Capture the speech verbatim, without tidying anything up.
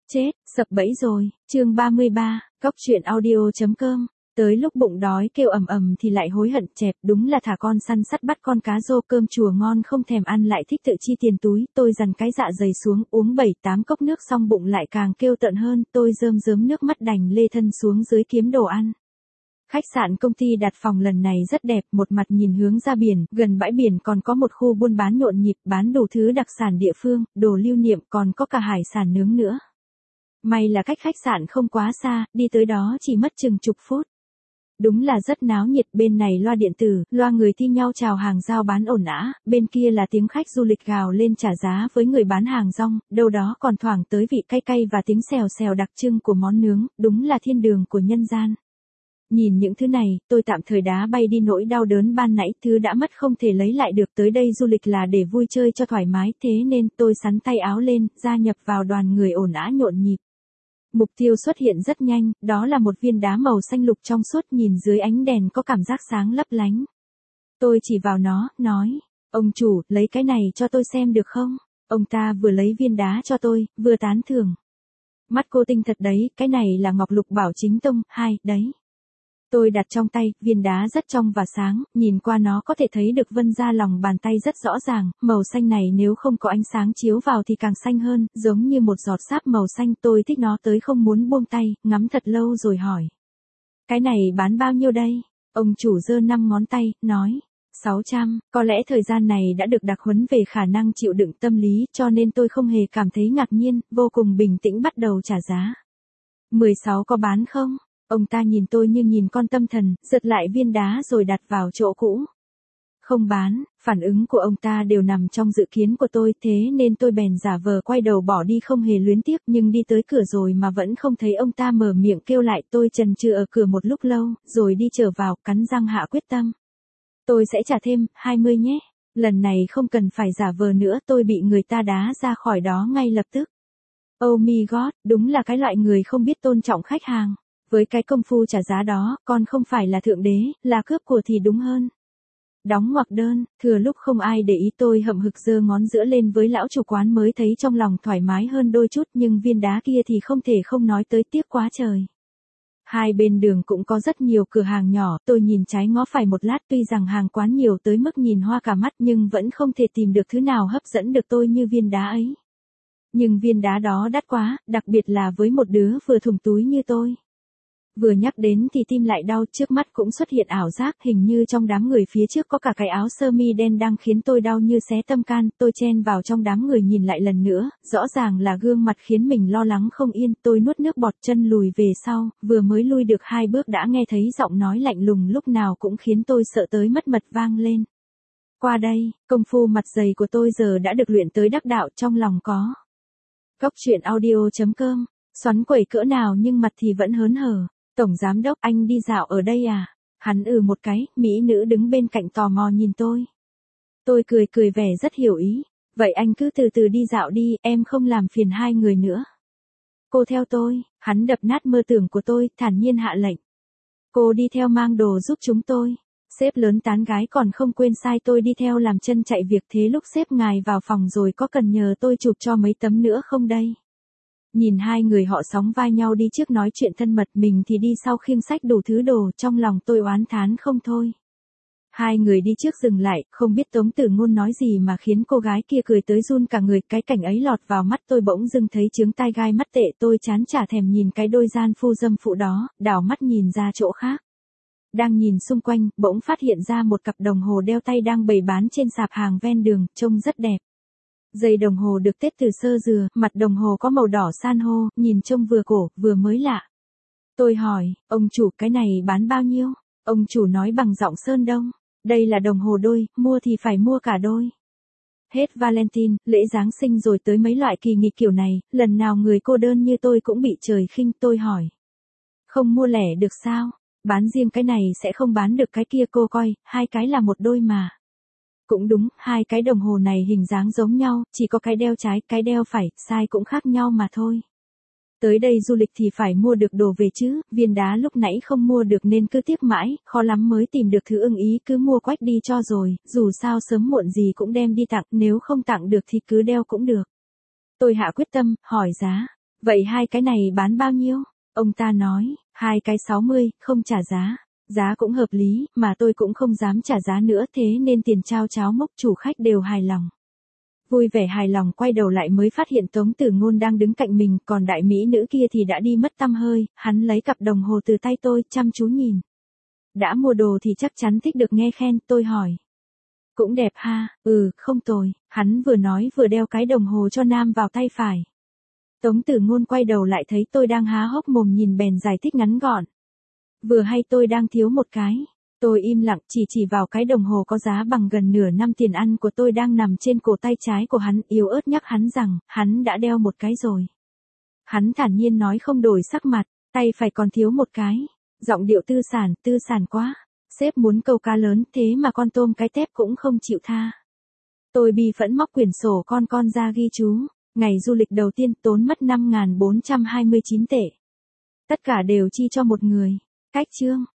Chết, sập bẫy rồi, chương ba mươi ba, cóc truyện audio.com. Tới lúc bụng đói kêu ầm ầm thì lại hối hận chẹp, đúng là thả con săn sắt bắt con cá rô, cơm chùa ngon không thèm ăn lại thích tự chi tiền túi. Tôi dằn cái dạ dày xuống, uống bảy tám cốc nước xong bụng lại càng kêu tợn hơn, tôi rơm rớm nước mắt đành lê thân xuống dưới kiếm đồ ăn. Khách sạn công ty đặt phòng lần này rất đẹp, một mặt nhìn hướng ra biển, gần bãi biển còn có một khu buôn bán nhộn nhịp, bán đủ thứ đặc sản địa phương, đồ lưu niệm, còn có cả hải sản nướng nữa. May là cách khách sạn không quá xa, đi tới đó chỉ mất chừng chục phút. Đúng là rất náo nhiệt, bên này loa điện tử, loa người thi nhau chào hàng giao bán ồn ào, bên kia là tiếng khách du lịch gào lên trả giá với người bán hàng rong, đâu đó còn thoảng tới vị cay cay và tiếng xèo xèo đặc trưng của món nướng, đúng là thiên đường của nhân gian. Nhìn những thứ này, tôi tạm thời đá bay đi nỗi đau đớn ban nãy, thứ đã mất không thể lấy lại được, tới đây du lịch là để vui chơi cho thoải mái, thế nên tôi xắn tay áo lên, gia nhập vào đoàn người ồn ào nhộn nhịp. Mục tiêu xuất hiện rất nhanh, đó là một viên đá màu xanh lục trong suốt, nhìn dưới ánh đèn có cảm giác sáng lấp lánh. Tôi chỉ vào nó, nói, ông chủ, lấy cái này cho tôi xem được không? Ông ta vừa lấy viên đá cho tôi, vừa tán thưởng. Mắt cô tinh thật đấy, cái này là ngọc lục bảo chính tông, hai, đấy. Tôi đặt trong tay, viên đá rất trong và sáng, nhìn qua nó có thể thấy được vân ra lòng bàn tay rất rõ ràng, màu xanh này nếu không có ánh sáng chiếu vào thì càng xanh hơn, giống như một giọt sáp màu xanh, tôi thích nó tới không muốn buông tay, ngắm thật lâu rồi hỏi. Cái này bán bao nhiêu đây? Ông chủ giơ năm ngón tay, nói, sáu trăm, có lẽ thời gian này đã được đặc huấn về khả năng chịu đựng tâm lý, cho nên tôi không hề cảm thấy ngạc nhiên, vô cùng bình tĩnh bắt đầu trả giá. mười sáu có bán không? Ông ta nhìn tôi như nhìn con tâm thần, giật lại viên đá rồi đặt vào chỗ cũ. Không bán, phản ứng của ông ta đều nằm trong dự kiến của tôi, thế nên tôi bèn giả vờ quay đầu bỏ đi không hề luyến tiếc, nhưng đi tới cửa rồi mà vẫn không thấy ông ta mở miệng kêu lại, tôi chần chừ ở cửa một lúc lâu, rồi đi trở vào, cắn răng hạ quyết tâm. Tôi sẽ trả thêm, hai mươi nhé. Lần này không cần phải giả vờ nữa, tôi bị người ta đá ra khỏi đó ngay lập tức. Oh my god, đúng là cái loại người không biết tôn trọng khách hàng. Với cái công phu trả giá đó, con không phải là thượng đế, là cướp của thì đúng hơn. Đóng ngoặc đơn, thừa lúc không ai để ý tôi hậm hực giơ ngón giữa lên với lão chủ quán mới thấy trong lòng thoải mái hơn đôi chút, nhưng viên đá kia thì không thể không nói tới, tiếc quá trời. Hai bên đường cũng có rất nhiều cửa hàng nhỏ, tôi nhìn trái ngó phải một lát, tuy rằng hàng quán nhiều tới mức nhìn hoa cả mắt nhưng vẫn không thể tìm được thứ nào hấp dẫn được tôi như viên đá ấy. Nhưng viên đá đó đắt quá, đặc biệt là với một đứa vừa thủng túi như tôi. Vừa nhắc đến thì tim lại đau, trước mắt cũng xuất hiện ảo giác, hình như trong đám người phía trước có cả cái áo sơ mi đen đang khiến tôi đau như xé tâm can, tôi chen vào trong đám người nhìn lại lần nữa, rõ ràng là gương mặt khiến mình lo lắng không yên, tôi nuốt nước bọt chân lùi về sau, vừa mới lui được hai bước đã nghe thấy giọng nói lạnh lùng lúc nào cũng khiến tôi sợ tới mất mật vang lên. Qua đây, công phu mặt dày của tôi giờ đã được luyện tới đắc đạo, trong lòng có. Cóc truyện audio.com, xoắn quẩy cỡ nào nhưng mặt thì vẫn hớn hở. Tổng giám đốc, anh đi dạo ở đây à? Hắn ừ một cái, mỹ nữ đứng bên cạnh tò mò nhìn tôi. Tôi cười cười vẻ rất hiểu ý. Vậy anh cứ từ từ đi dạo đi, em không làm phiền hai người nữa. Cô theo tôi, hắn đập nát mơ tưởng của tôi, thản nhiên hạ lệnh. Cô đi theo mang đồ giúp chúng tôi. Sếp lớn tán gái còn không quên sai tôi đi theo làm chân chạy việc, thế lúc sếp ngài vào phòng rồi có cần nhờ tôi chụp cho mấy tấm nữa không đây? Nhìn hai người họ sóng vai nhau đi trước nói chuyện thân mật, mình thì đi sau khiêng xách đủ thứ đồ, trong lòng tôi oán thán không thôi. Hai người đi trước dừng lại, không biết Tống Tử Ngôn nói gì mà khiến cô gái kia cười tới run cả người, cái cảnh ấy lọt vào mắt tôi bỗng dưng thấy chướng tai gai mắt tệ, tôi chán chả thèm nhìn cái đôi gian phu dâm phụ đó, đảo mắt nhìn ra chỗ khác. Đang nhìn xung quanh, bỗng phát hiện ra một cặp đồng hồ đeo tay đang bày bán trên sạp hàng ven đường, trông rất đẹp. Dây đồng hồ được tết từ sơ dừa, mặt đồng hồ có màu đỏ san hô, nhìn trông vừa cổ, vừa mới lạ. Tôi hỏi, ông chủ cái này bán bao nhiêu? Ông chủ nói bằng giọng Sơn Đông, đây là đồng hồ đôi, mua thì phải mua cả đôi. Hết Valentine, lễ Giáng sinh rồi tới mấy loại kỳ nghịch kiểu này, lần nào người cô đơn như tôi cũng bị trời khinh, tôi hỏi. Không mua lẻ được sao? Bán riêng cái này sẽ không bán được cái kia, cô coi, hai cái là một đôi mà. Cũng đúng, hai cái đồng hồ này hình dáng giống nhau, chỉ có cái đeo trái, cái đeo phải, size cũng khác nhau mà thôi. Tới đây du lịch thì phải mua được đồ về chứ, viên đá lúc nãy không mua được nên cứ tiếc mãi, khó lắm mới tìm được thứ ưng ý, cứ mua quách đi cho rồi, dù sao sớm muộn gì cũng đem đi tặng, nếu không tặng được thì cứ đeo cũng được. Tôi hạ quyết tâm, hỏi giá. Vậy hai cái này bán bao nhiêu? Ông ta nói, hai cái sáu mươi, không trả giá. Giá cũng hợp lý, mà tôi cũng không dám trả giá nữa thế nên tiền trao cháo mốc chủ khách đều hài lòng. Vui vẻ hài lòng quay đầu lại mới phát hiện Tống Tử Ngôn đang đứng cạnh mình, còn đại mỹ nữ kia thì đã đi mất tăm hơi, hắn lấy cặp đồng hồ từ tay tôi, chăm chú nhìn. Đã mua đồ thì chắc chắn thích được nghe khen, tôi hỏi. Cũng đẹp ha, ừ, không tồi, hắn vừa nói vừa đeo cái đồng hồ cho nam vào tay phải. Tống Tử Ngôn quay đầu lại thấy tôi đang há hốc mồm nhìn bèn giải thích ngắn gọn. Vừa hay tôi đang thiếu một cái. Tôi im lặng chỉ chỉ vào cái đồng hồ có giá bằng gần nửa năm tiền ăn của tôi đang nằm trên cổ tay trái của hắn, yếu ớt nhắc hắn rằng, hắn đã đeo một cái rồi. Hắn thản nhiên nói không đổi sắc mặt, tay phải còn thiếu một cái. Giọng điệu tư sản, tư sản quá. Sếp muốn câu cá lớn thế mà con tôm cái tép cũng không chịu tha. Tôi bi phẫn móc quyển sổ con con ra ghi chú. Ngày du lịch đầu tiên tốn mất năm nghìn bốn trăm hai mươi chín tệ. Tất cả đều chi cho một người. Cách chương.